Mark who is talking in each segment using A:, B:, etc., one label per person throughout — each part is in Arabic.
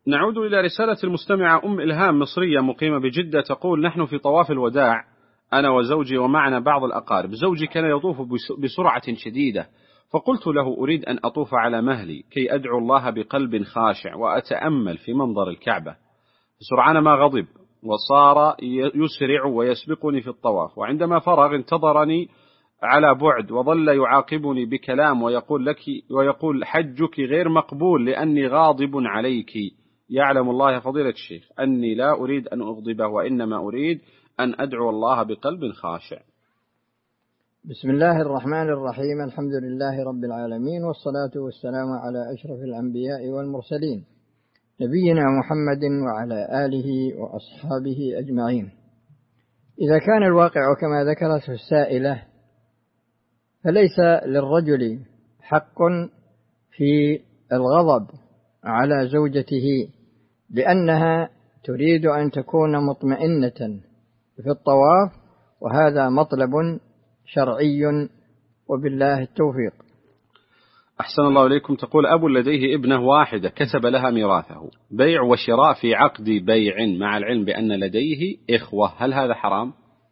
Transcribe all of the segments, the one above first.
A: نعود إلى رسالة المستمعة أم إلهام مصرية مقيمة بجدة، تقول: نحن في طواف الوداع أنا وزوجي ومعنا بعض الأقارب. زوجي كان يطوف بسرعة شديدة، فقلت له: أريد أن أطوف على مهلي كي أدعو الله بقلب خاشع وأتأمل في منظر الكعبة. سرعان ما غضب وصار يسرع ويسبقني في الطواف، وعندما فرغ انتظرني على بعد وظل يعاقبني بكلام ويقول حجك غير مقبول لأني غاضب عليك. يعلم الله يا فضيلة الشيخ أني لا أريد أن أغضبه، وإنما أريد أن أدعو الله بقلب خاشع.
B: بسم الله الرحمن الرحيم. الحمد لله رب العالمين، والصلاة والسلام على أشرف الأنبياء والمرسلين، نبينا محمد وعلى آله وأصحابه أجمعين. إذا كان الواقع كما ذكرته السائلة، فليس للرجل حق في الغضب على زوجته لأنها تريد أن تكون مطمئنة في الطواف، وهذا مطلب شرعي، وبالله التوفيق.
A: أحسن الله إليكم. تقول: أب لديه ابنة واحدة كسب لها ميراثه، بيع وشراء في عقد بيع مع العلم بأن لديه إخوة، هل هذا حرام؟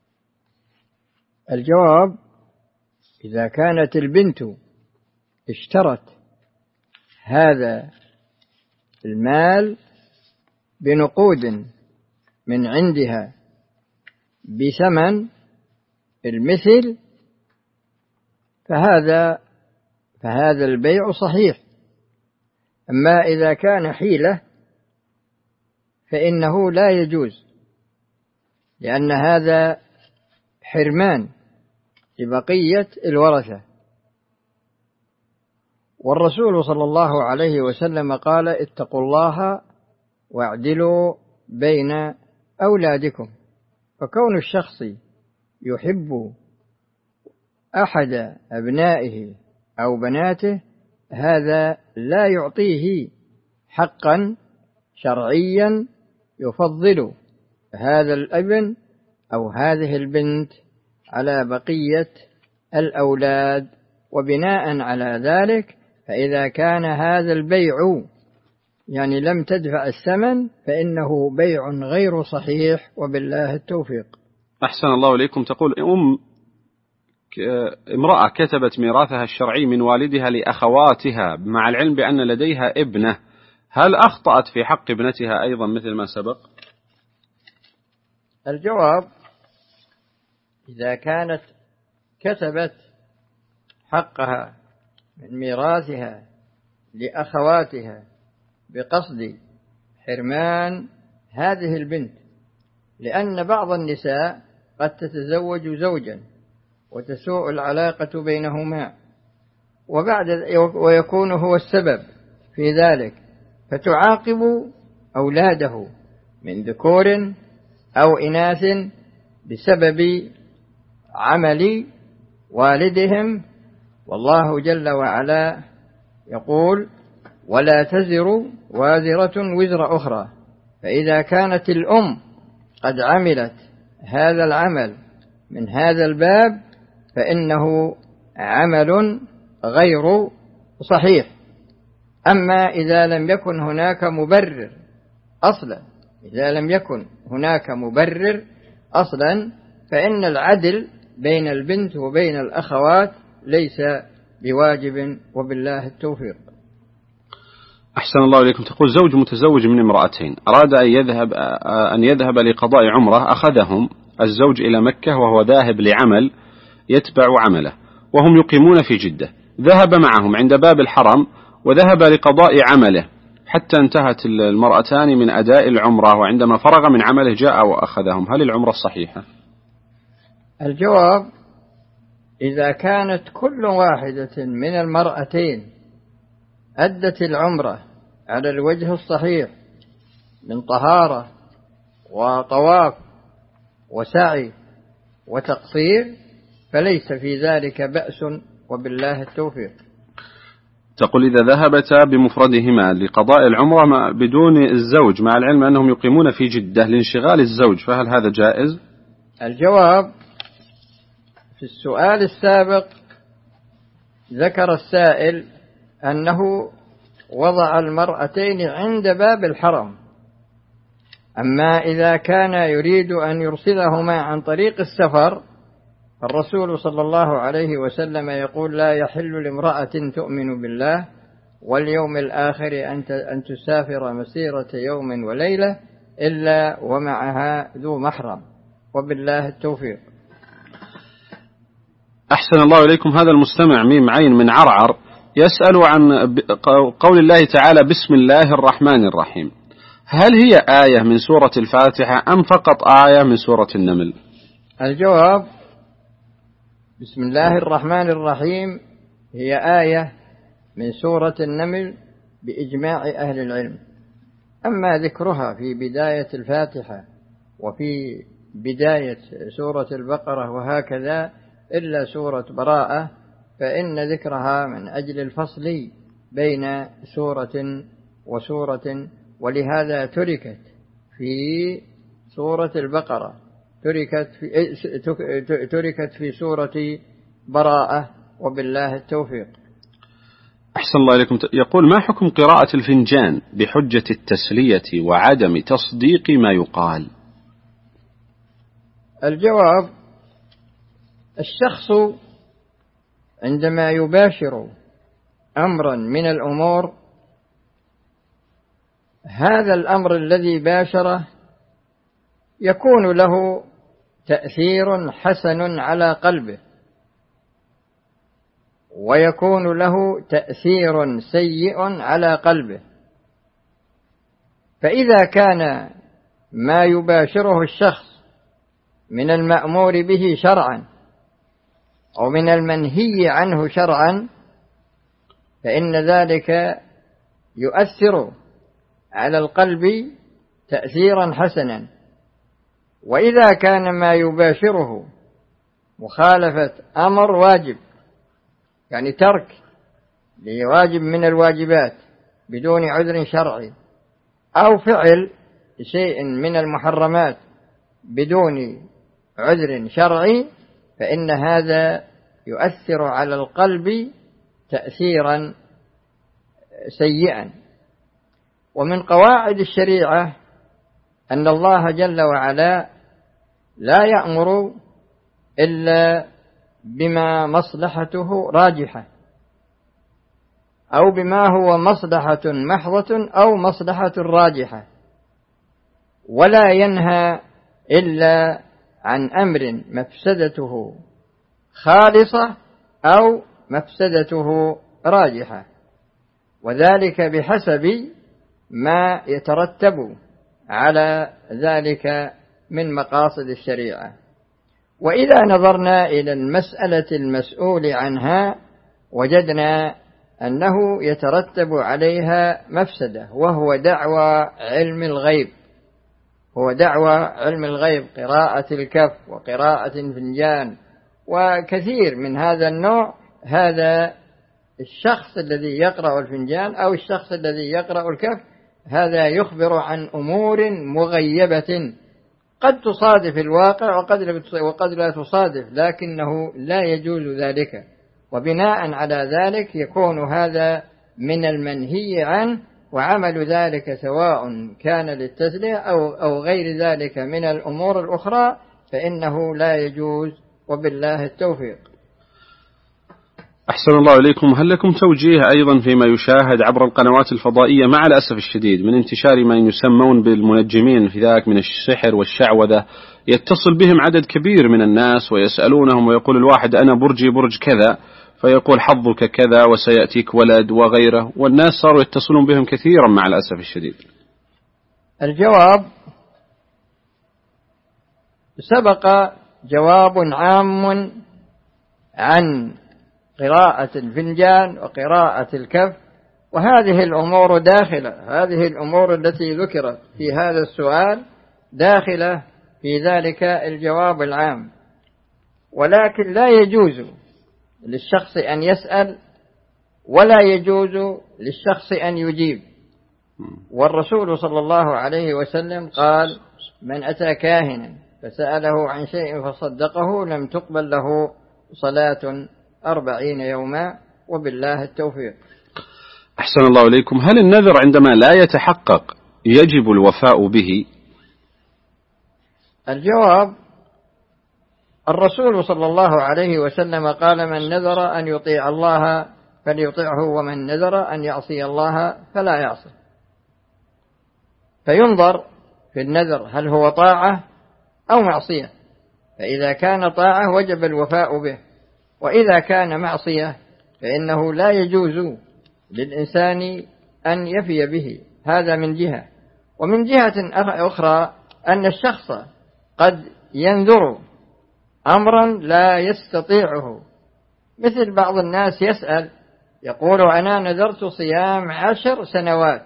B: الجواب: إذا كانت البنت اشترت هذا المال بنقود من عندها بثمن المثل فهذا البيع صحيح. أما إذا كان حيلة فإنه لا يجوز، لأن هذا حرمان لبقية الورثة. والرسول صلى الله عليه وسلم قال: اتقوا الله واعدلوا بين أولادكم. فكون الشخص يحب أحد أبنائه أو بناته هذا لا يعطيه حقا شرعيا يفضل هذا الابن أو هذه البنت على بقية الأولاد. وبناء على ذلك فإذا كان هذا البيع يعني لم تدفع الثمن فإنه بيع غير صحيح، وبالله التوفيق.
A: أحسن الله إليكم. تقول: امرأة كتبت ميراثها الشرعي من والدها لأخواتها مع العلم بأن لديها ابنة، هل أخطأت في حق ابنتها أيضا مثل ما سبق؟
B: الجواب: إذا كانت كتبت حقها من ميراثها لأخواتها بقصد حرمان هذه البنت، لأن بعض النساء قد تتزوج زوجا وتسوء العلاقة بينهما ويكون هو السبب في ذلك، فتعاقب أولاده من ذكور أو إناث بسبب عمل والدهم. والله جل وعلا يقول: ولا تزر وازرة وزر أخرى. فإذا كانت الأم قد عملت هذا العمل من هذا الباب فإنه عمل غير صحيح. أما إذا لم يكن هناك مبرر أصلا فإن العدل بين البنت وبين الأخوات ليس بواجب، وبالله التوفيق.
A: أحسن الله إليكم. تقول: زوج متزوج من امرأتين أراد أن يذهب لقضاء عمرة، أخذهم الزوج إلى مكة وهو ذاهب لعمل يتبع عمله، وهم يقيمون في جدة. ذهب معهم عند باب الحرم وذهب لقضاء عمله حتى انتهت المرأتان من أداء العمرة، وعندما فرغ من عمله جاء وأخذهم، هل العمرة صحيحة؟
B: الجواب: إذا كانت كل واحدة من المرأتين أدت العمرة على الوجه الصحيح من طهارة وطواف وسعي وتقصير فليس في ذلك بأس، وبالله التوفيق.
A: تقول: إذا ذهبتا بمفردهما لقضاء العمرة بدون الزوج مع العلم أنهم يقيمون في جدة لانشغال الزوج، فهل هذا جائز؟
B: الجواب: في السؤال السابق ذكر السائل أنه وضع المرأتين عند باب الحرم. أما إذا كان يريد أن يرسلهما عن طريق السفر، الرسول صلى الله عليه وسلم يقول: لا يحل لامرأة تؤمن بالله واليوم الآخر أن تسافر مسيرة يوم وليلة إلا ومعها ذو محرم، وبالله التوفيق.
A: أحسن الله إليكم. هذا المستمع ميم عين من عرعر يسأل عن قول الله تعالى: بسم الله الرحمن الرحيم، هل هي آية من سورة الفاتحة أم فقط آية من سورة النمل؟
B: الجواب: بسم الله الرحمن الرحيم هي آية من سورة النمل بإجماع أهل العلم. أما ذكرها في بداية الفاتحة وفي بداية سورة البقرة وهكذا إلا سورة براءة، فإن ذكرها من أجل الفصل بين سورة وسورة، ولهذا تركت في سورة البقرة، تركت في سورة براءة، وبالله التوفيق.
A: أحسن الله إليكم. يقول: ما حكم قراءة الفنجان بحجة التسلية وعدم تصديق ما يقال؟
B: الجواب: الشخص عندما يباشر أمرا من الأمور، هذا الأمر الذي باشره يكون له تأثير حسن على قلبه، ويكون له تأثير سيء على قلبه. فإذا كان ما يباشره الشخص من المأمور به شرعا أو من المنهي عنه شرعا، فإن ذلك يؤثر على القلب تأثيرا حسنا. وإذا كان ما يباشره مخالفة أمر واجب، يعني ترك لواجب من الواجبات بدون عذر شرعي، أو فعل شيء من المحرمات بدون عذر شرعي، فإن هذا يؤثر على القلب تأثيرا سيئا. ومن قواعد الشريعة أن الله جل وعلا لا يأمر إلا بما مصلحته راجحة، أو بما هو مصلحة محضة أو مصلحة راجحة، ولا ينهى إلا عن أمر مفسدته خالصة أو مفسدته راجحة، وذلك بحسب ما يترتب على ذلك من مقاصد الشريعة. وإذا نظرنا إلى المسألة المسؤول عنها وجدنا أنه يترتب عليها مفسدة، وهو دعوى علم الغيب، هو دعوى علم الغيب، قراءة الكف وقراءة الفنجان وكثير من هذا النوع. هذا الشخص الذي يقرأ الفنجان أو الشخص الذي يقرأ الكف، هذا يخبر عن أمور مغيبة قد تصادف الواقع وقد لا تصادف، لكنه لا يجوز ذلك، وبناء على ذلك يكون هذا من المنهي عنه، وعمل ذلك سواء كان للتسلية أو غير ذلك من الأمور الأخرى فإنه لا يجوز، وبالله التوفيق.
A: أحسن الله إليكم. هل لكم توجيه أيضا فيما يشاهد عبر القنوات الفضائية مع الأسف الشديد من انتشار ما يسمون بالمنجمين في ذاك من السحر والشعوذة؟ يتصل بهم عدد كبير من الناس ويسألونهم، ويقول الواحد: أنا برجي برج كذا، فيقول حظك كذا وسيأتيك ولد وغيره، والناس صاروا يتصلون بهم كثيرا مع الأسف الشديد.
B: الجواب: سبق جواب عام عن قراءة الفنجان وقراءة الكف، وهذه الأمور داخلة، هذه الأمور التي ذكرت في هذا السؤال داخلة في ذلك الجواب العام، ولكن لا يجوز للشخص أن يسأل ولا يجوز للشخص أن يجيب. والرسول صلى الله عليه وسلم قال: من أتى كاهنا فسأله عن شيء فصدقه لم تقبل له صلاة 40 يوما، وبالله التوفيق.
A: أحسن الله إليكم. هل النذر عندما لا يتحقق يجب الوفاء به؟
B: الجواب: الرسول صلى الله عليه وسلم قال: من نذر أن يطيع الله فليطيعه، ومن نذر أن يعصي الله فلا يعصي. فينظر في النذر هل هو طاعة أو معصية، فإذا كان طاعة وجب الوفاء به، وإذا كان معصية فإنه لا يجوز للإنسان أن يفي به. هذا من جهة. ومن جهة أخرى أن الشخص قد ينذر أمرا لا يستطيعه، مثل بعض الناس يسأل يقول: أنا نذرت صيام 10 سنوات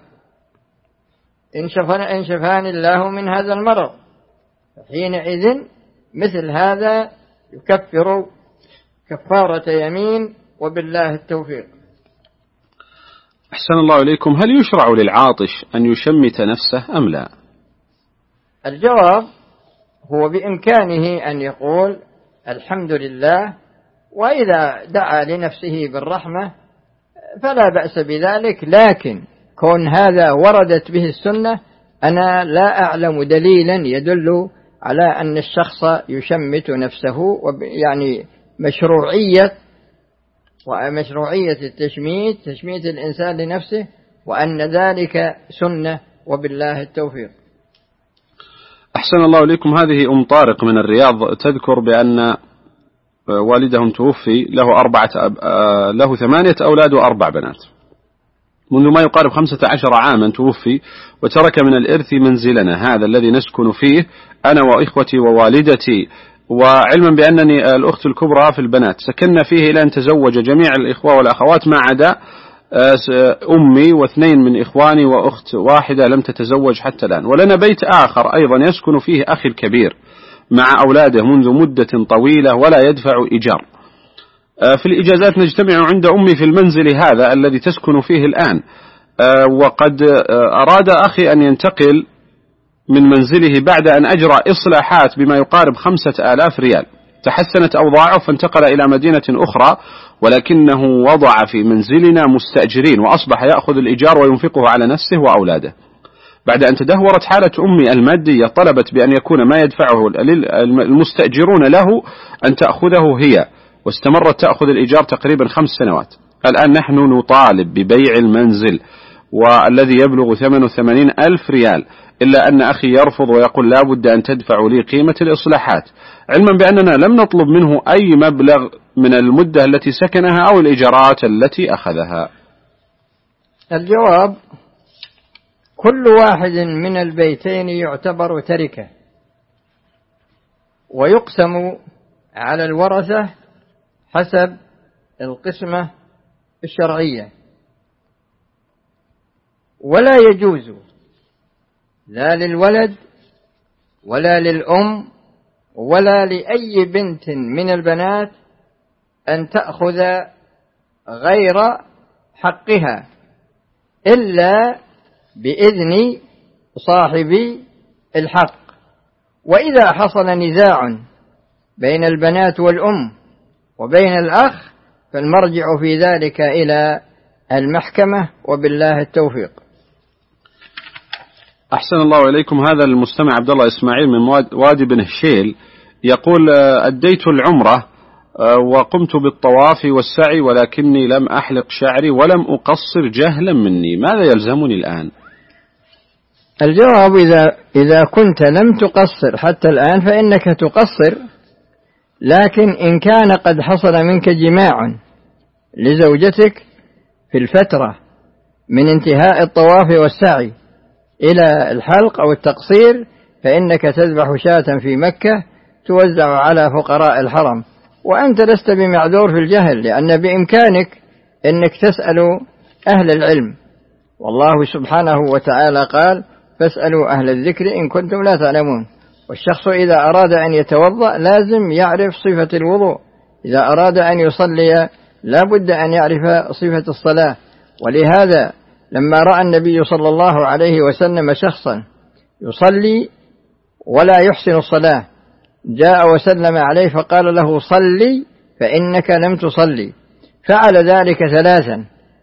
B: إن شفاني الله من هذا المرض. حينئذ مثل هذا يكفر كفارة يمين، وبالله التوفيق.
A: أحسن الله إليكم. هل يشرع للعاطش أن يشمت نفسه أم لا؟
B: الجواب: هو بإمكانه أن يقول الحمد لله، وإذا دعا لنفسه بالرحمة فلا بأس بذلك، لكن كون هذا وردت به السنة أنا لا أعلم دليلا يدل على أن الشخص يشمت نفسه، يعني مشروعية تشميت الإنسان لنفسه، وأن ذلك سنة، وبالله التوفيق.
A: أحسن الله إليكم. هذه أم طارق من الرياض تذكر بأن والدهم توفي، له 8 أولاد و4 بنات. منذ ما يقارب 15 عاما توفي، وترك من الإرث منزلنا هذا الذي نسكن فيه أنا وإخوتي ووالدتي، وعلما بأنني الأخت الكبرى في البنات. سكننا فيه إلى أن تزوج جميع الإخوة والأخوات ما عدا أمي و2 من إخواني وأخت واحدة لم تتزوج حتى الآن. ولنا بيت آخر أيضا يسكن فيه أخي الكبير مع أولاده منذ مدة طويلة ولا يدفع إيجار. في الإجازات نجتمع عند أمي في المنزل هذا الذي تسكن فيه الآن. وقد أراد أخي أن ينتقل من منزله بعد أن أجرى إصلاحات بما يقارب 5000 ريال. تحسنت أوضاعه فانتقل إلى مدينة أخرى، ولكنه وضع في منزلنا مستأجرين، وأصبح يأخذ الإيجار وينفقه على نفسه وأولاده. بعد أن تدهورت حالة أمي المادية طلبت بأن يكون ما يدفعه المستأجرون له أن تأخذه هي، واستمرت تأخذ الإيجار تقريبا 5 سنوات. الآن نحن نطالب ببيع المنزل والذي يبلغ 88,000 ريال، إلا أن أخي يرفض ويقول لا بد أن تدفعوا لي قيمة الإصلاحات، علما بأننا لم نطلب منه أي مبلغ من المدة التي سكنها أو الإيجارات التي أخذها.
B: الجواب: كل واحد من البيتين يعتبر تركة، ويقسم على الورثة حسب القسمة الشرعية، ولا يجوز لا للولد ولا للأم ولا لأي بنت من البنات أن تأخذ غير حقها إلا بإذن صاحب الحق. وإذا حصل نزاع بين البنات والأم وبين الأخ فالمرجع في ذلك إلى المحكمة، وبالله التوفيق.
A: أحسن الله إليكم. هذا المستمع عبد الله إسماعيل من وادي بن هشيل يقول: أديت العمرة وقمت بالطواف والسعي، ولكني لم أحلق شعري ولم أقصر جهلا مني، ماذا يلزمني الآن؟
B: الجواب: إذا كنت لم تقصر حتى الآن فإنك تقصر، لكن إن كان قد حصل منك جماع لزوجتك في الفترة من انتهاء الطواف والسعي إلى الحلق أو التقصير فإنك تذبح شاة في مكة توزع على فقراء الحرم، وأنت لست بمعذور في الجهل، لأن بإمكانك أنك تسأل أهل العلم، والله سبحانه وتعالى قال: فاسألوا أهل الذكر إن كنتم لا تعلمون. والشخص إذا أراد أن يتوضأ لازم يعرف صفة الوضوء، إذا أراد أن يصلي لا بد أن يعرف صفة الصلاة. ولهذا لما رأى النبي صلى الله عليه وسلم شخصا يصلي ولا يحسن الصلاة جاء وسلم عليه فقال له: صلي فإنك لم تصلي. فعل ذلك 3،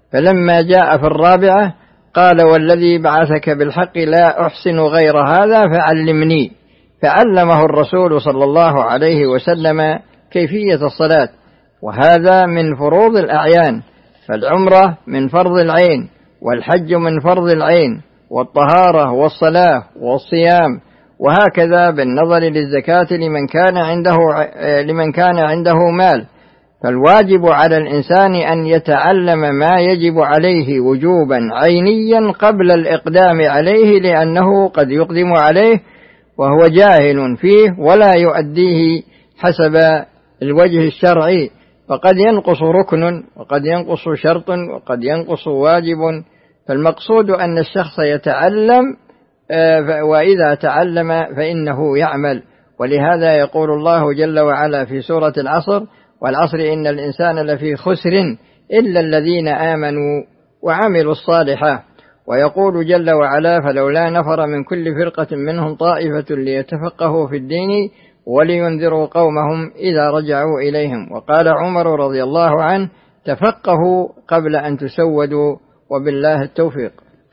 B: فلما جاء في الرابعة قال والذي بعثك بالحق لا أحسن غير هذا فعلمني، فعلمه الرسول صلى الله عليه وسلم كيفية الصلاة، وهذا من فروض الأعيان، فالعمرة من فرض العين، والحج من فرض العين، والطهارة والصلاة والصيام، وهكذا بالنظر للزكاة لمن كان عنده مال. فالواجب على الإنسان أن يتعلم ما يجب عليه وجوبا عينيا قبل الإقدام عليه، لأنه قد يقدم عليه وهو جاهل فيه ولا يؤديه حسب الوجه الشرعي، فقد ينقص ركن وقد ينقص شرط وقد ينقص واجب. فالمقصود أن الشخص يتعلم، وإذا تعلم فإنه يعمل. ولهذا يقول الله جل وعلا في سورة العصر: والعصر إن الإنسان لفي خسر إلا الذين آمنوا وعملوا الصالحات. ويقول جل وعلا: فلولا نفر من كل فرقة منهم طائفة ليتفقهوا في الدين ولينذروا قومهم إذا رجعوا إليهم. وقال عمر رضي الله عنه: تفقهوا قبل أن تسودوا، وبالله التوفيق.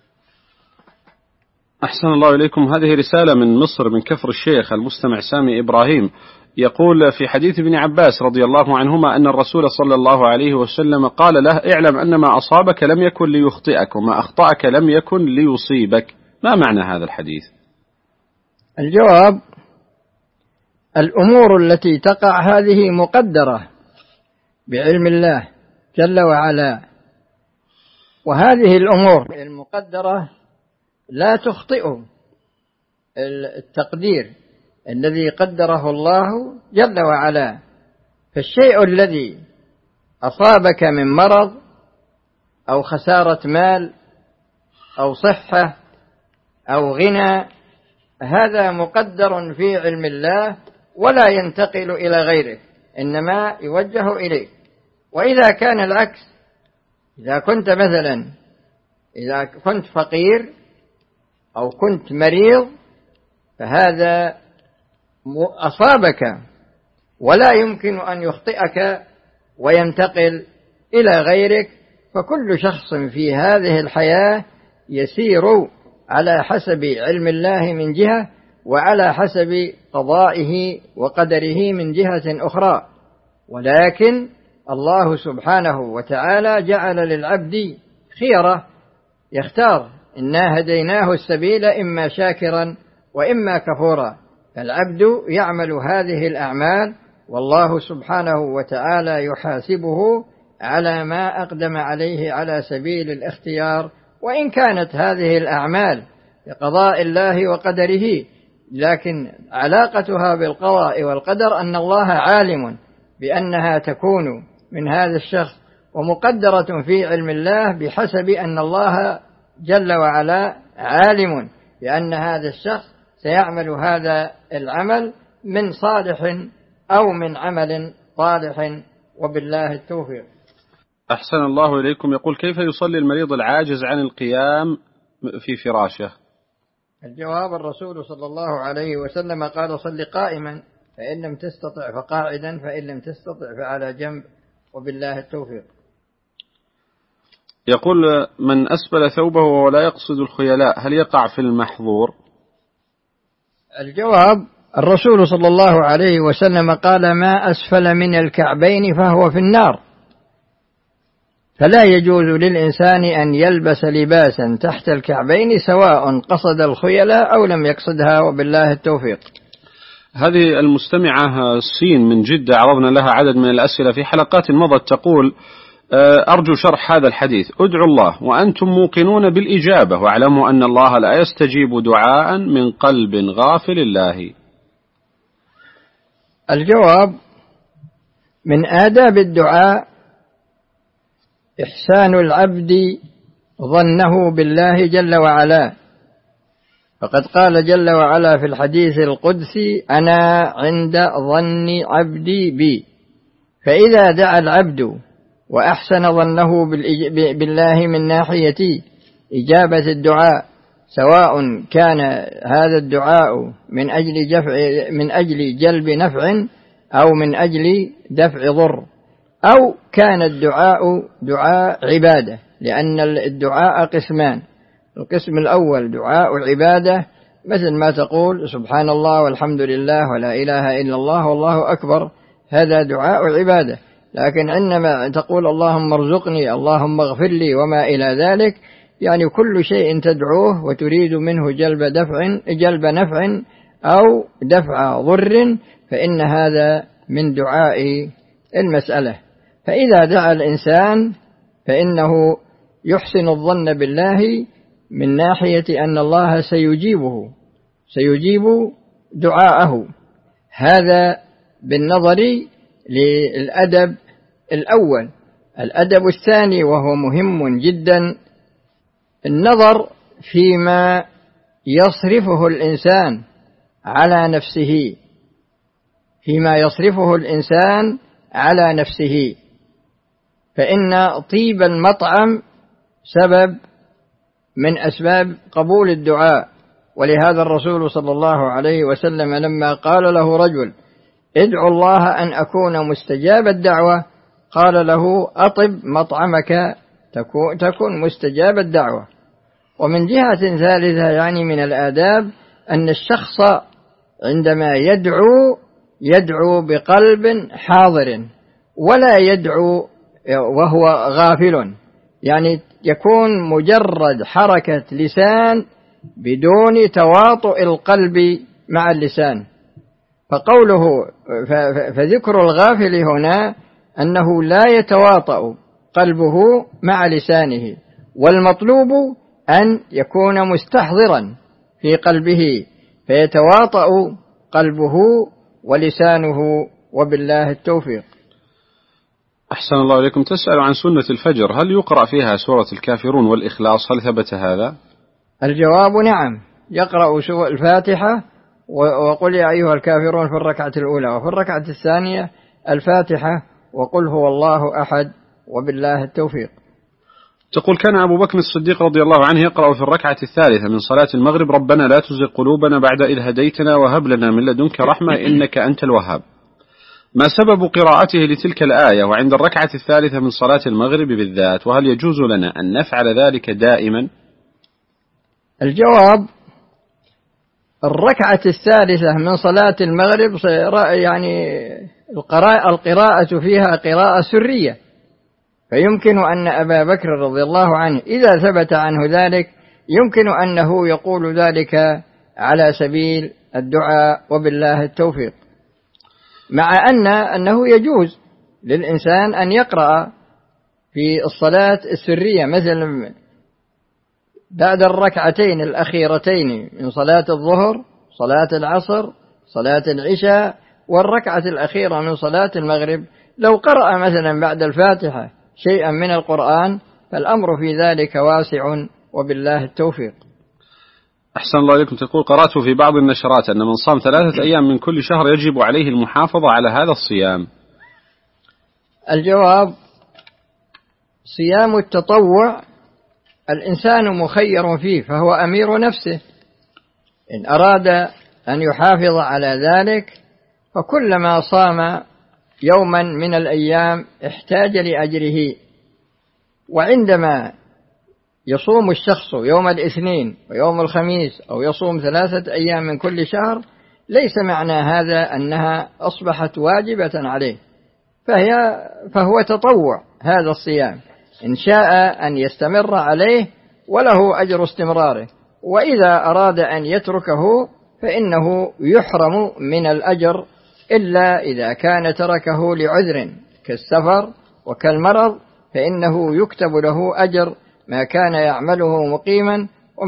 A: أحسن الله إليكم. هذه رسالة من مصر من كفر الشيخ، المستمع سامي إبراهيم يقول: في حديث ابن عباس رضي الله عنهما أن الرسول صلى الله عليه وسلم قال له: اعلم أن ما أصابك لم يكن ليخطئك وما أخطأك لم يكن ليصيبك. ما معنى هذا الحديث؟
B: الجواب: الأمور التي تقع هذه مقدرة بعلم الله جل وعلا، وهذه الأمور المقدرة لا تخطئ التقدير الذي قدره الله جل وعلا. فالشيء الذي أصابك من مرض أو خسارة مال أو صحة أو غنى، هذا مقدر في علم الله ولا ينتقل إلى غيره، إنما يوجه إليه. وإذا كان العكس، إذا كنت فقير أو كنت مريض، فهذا أصابك ولا يمكن أن يخطئك وينتقل إلى غيرك. فكل شخص في هذه الحياة يسير على حسب علم الله من جهة، وعلى حسب قضائه وقدره من جهة أخرى. ولكن الله سبحانه وتعالى جعل للعبد خيرة يختار: إنا هديناه السبيل إما شاكرا وإما كفورا. فالعبد يعمل هذه الأعمال، والله سبحانه وتعالى يحاسبه على ما أقدم عليه على سبيل الاختيار. وإن كانت هذه الأعمال بقضاء الله وقدره، لكن علاقتها بالقضاء والقدر أن الله عالم بأنها تكون من هذا الشخص، ومقدرة في علم الله بحسب أن الله جل وعلا عالم بأن هذا الشخص سيعمل هذا العمل من صالح أو من عمل صالح، وبالله التوفيق.
A: أحسن الله إليكم. يقول: كيف يصلي المريض العاجز عن القيام في فراشه؟
B: الجواب: الرسول صلى الله عليه وسلم قال: صل قائما، فإن لم تستطع فقاعدا، فإن لم تستطع فعلى جنب، وبالله التوفيق.
A: يقول: من أسبل ثوبه وهو لا يقصد الخيلاء هل يقع في المحظور؟
B: الجواب: الرسول صلى الله عليه وسلم قال: ما أسفل من الكعبين فهو في النار. فلا يجوز للإنسان أن يلبس لباسا تحت الكعبين سواء قصد الخيلاء أو لم يقصدها، وبالله التوفيق.
A: هذه المستمعة سين من جدة عرضنا لها عدد من الأسئلة في حلقات مضت، تقول: أرجو شرح هذا الحديث، ادعوا الله وأنتم موقنون بالإجابة، واعلموا أن الله لا يستجيب دعاء من قلب غافل الله.
B: الجواب: من آداب الدعاء إحسان العبد ظنه بالله جل وعلا، فقد قال جل وعلا في الحديث القدسي: أنا عند ظن عبدي بي. فإذا دعا العبد وأحسن ظنه بالله من ناحية إجابة الدعاء، سواء كان هذا الدعاء من أجل جلب نفع أو من أجل دفع ضر، أو كان الدعاء دعاء عبادة، لأن الدعاء قسمان. القسم الأول دعاء عبادة، مثل ما تقول سبحان الله والحمد لله ولا إله إلا الله والله أكبر، هذا دعاء عبادة. لكن عندما تقول اللهم ارزقني، اللهم اغفر لي، وما إلى ذلك، يعني كل شيء تدعوه وتريد منه جلب نفع أو دفع ضر، فإن هذا من دعاء المسألة. فإذا دعا الإنسان فإنه يحسن الظن بالله من ناحية أن الله سيجيب دعاءه. هذا بالنظر للأدب الأول. الأدب الثاني وهو مهم جدا، النظر فيما يصرفه الإنسان على نفسه، فإن طيب المطعم سبب من أسباب قبول الدعاء. ولهذا الرسول صلى الله عليه وسلم لما قال له رجل ادعو الله أن أكون مستجاب الدعوة، قال له أطب مطعمك تكون مستجاب الدعوة. ومن جهة ثالثة يعني من الآداب أن الشخص عندما يدعو بقلب حاضر، ولا يدعو وهو غافل، يعني يكون مجرد حركة لسان بدون تواطؤ القلب مع اللسان. فذكر الغافل هنا أنه لا يتواطأ قلبه مع لسانه، والمطلوب أن يكون مستحضرا في قلبه فيتواطأ قلبه ولسانه، وبالله التوفيق.
A: أحسن الله إليكم. تسأل عن سنة الفجر، هل يقرأ فيها سورة الكافرون والإخلاص؟ هل ثبت هذا؟
B: الجواب نعم، يقرأ سورة الفاتحة وقل يا أيها الكافرون في الركعة الأولى، وفي الركعة الثانية الفاتحة وقل هو الله أحد، وبالله التوفيق.
A: تقول كان أبو بكر الصديق رضي الله عنه يقرأ في الركعة الثالثة من صلاة المغرب ربنا لا تزغ قلوبنا بعد إذ هديتنا وهب لنا من لدنك رحمة إنك أنت الوهاب. ما سبب قراءته لتلك الآية وعند الركعة الثالثة من صلاة المغرب بالذات؟ وهل يجوز لنا أن نفعل ذلك دائما؟
B: الجواب الركعة الثالثة من صلاة المغرب يعني القراءة فيها قراءة سرية، فيمكن أن أبا بكر رضي الله عنه إذا ثبت عنه ذلك يمكن أنه يقول ذلك على سبيل الدعاء، وبالله التوفيق. مع أنه يجوز للإنسان أن يقرأ في الصلاة السرية، مثل بعد الركعتين الأخيرتين من صلاة الظهر، صلاة العصر، صلاة العشاء، والركعة الأخيرة من صلاة المغرب، لو قرأ مثلا بعد الفاتحة شيئا من القرآن فالأمر في ذلك واسع، وبالله التوفيق.
A: أحسن الله إليكم. تقول قرأت في بعض النشرات أن من صام 3 أيام من كل شهر يجب عليه المحافظة على هذا الصيام.
B: الجواب صيام التطوع الإنسان مخير فيه، فهو أمير نفسه، إن أراد أن يحافظ على ذلك فكلما صام يوما من الأيام احتاج لأجره. وعندما يصوم الشخص يوم الاثنين ويوم الخميس أو يصوم 3 أيام من كل شهر، ليس معنى هذا أنها أصبحت واجبة عليه، فهو تطوع هذا الصيام، إن شاء أن يستمر عليه وله أجر استمراره، وإذا أراد أن يتركه فإنه يحرم من الأجر، إلا إذا كان تركه لعذر كالسفر وكالمرض، فإنه يكتب له أجر ما كان يعمله مقيما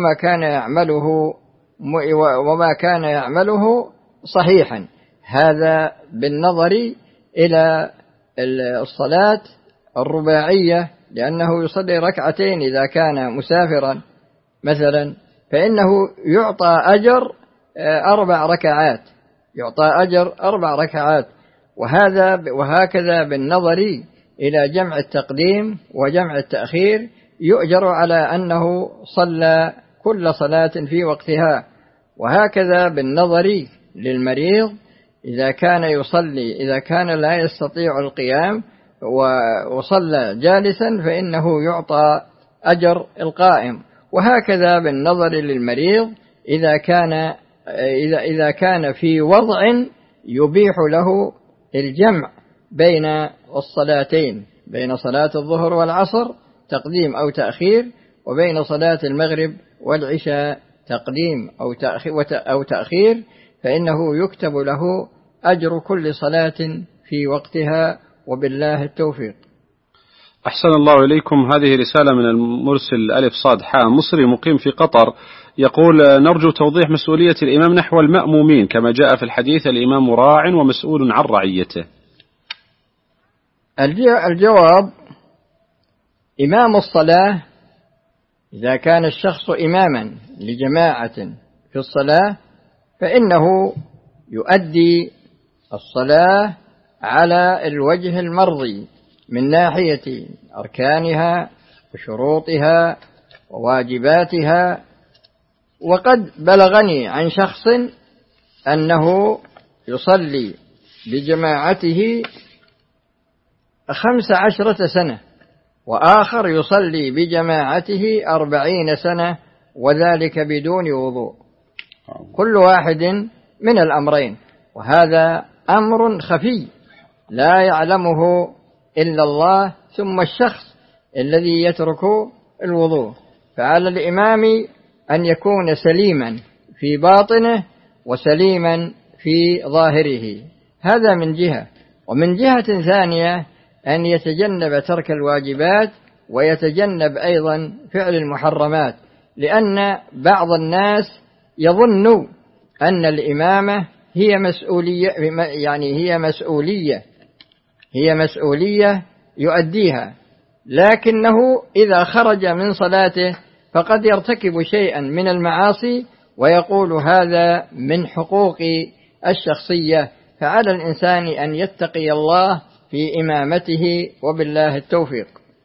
B: وما كان يعمله صحيحا. هذا بالنظر إلى الصلاة الرباعية، لأنه يصلي 2 ركعتين إذا كان مسافرا مثلا، فإنه يعطى أجر 4 ركعات، يعطى أجر 4 ركعات. وهكذا بالنظر إلى جمع التقديم وجمع التأخير يؤجر على أنه صلى كل صلاة في وقتها. وهكذا بالنظر للمريض إذا كان لا يستطيع القيام وصلى جالسا، فإنه يعطى أجر القائم. وهكذا بالنظر للمريض إذا كان في وضع يبيح له الجمع بين الصلاتين، بين صلاة الظهر والعصر تقديم أو تأخير، وبين صلاة المغرب والعشاء تقديم أو تأخير، فإنه يكتب له أجر كل صلاة في وقتها، وبالله التوفيق.
A: أحسن الله إليكم. هذه رسالة من المرسل ألف صاد حاء مصري مقيم في قطر، يقول: نرجو توضيح مسؤولية الإمام نحو المأمومين، كما جاء في الحديث: الإمام راع ومسؤول عن رعيته.
B: الجواب: إمام الصلاة إذا كان الشخص إماما لجماعة في الصلاة فإنه يؤدي الصلاة على الوجه المرضي من ناحية أركانها وشروطها وواجباتها. وقد بلغني عن شخص أنه يصلي بجماعته 15 سنة، وآخر يصلي بجماعته 40 سنة، وذلك بدون وضوء، كل واحد من الأمرين، وهذا أمر خفي لا يعلمه إلا الله، ثم الشخص الذي يترك الوضوء. فعلى الإمام أن يكون سليما في باطنه وسليما في ظاهره، هذا من جهة. ومن جهة ثانية أن يتجنب ترك الواجبات، ويتجنب أيضا فعل المحرمات، لأن بعض الناس يظن أن الإمامة هي مسؤولية يؤديها، لكنه إذا خرج من صلاته فقد يرتكب شيئا من المعاصي ويقول هذا من حقوقي الشخصية. فعلى الإنسان أن يتقي الله في إمامته، وبالله التوفيق.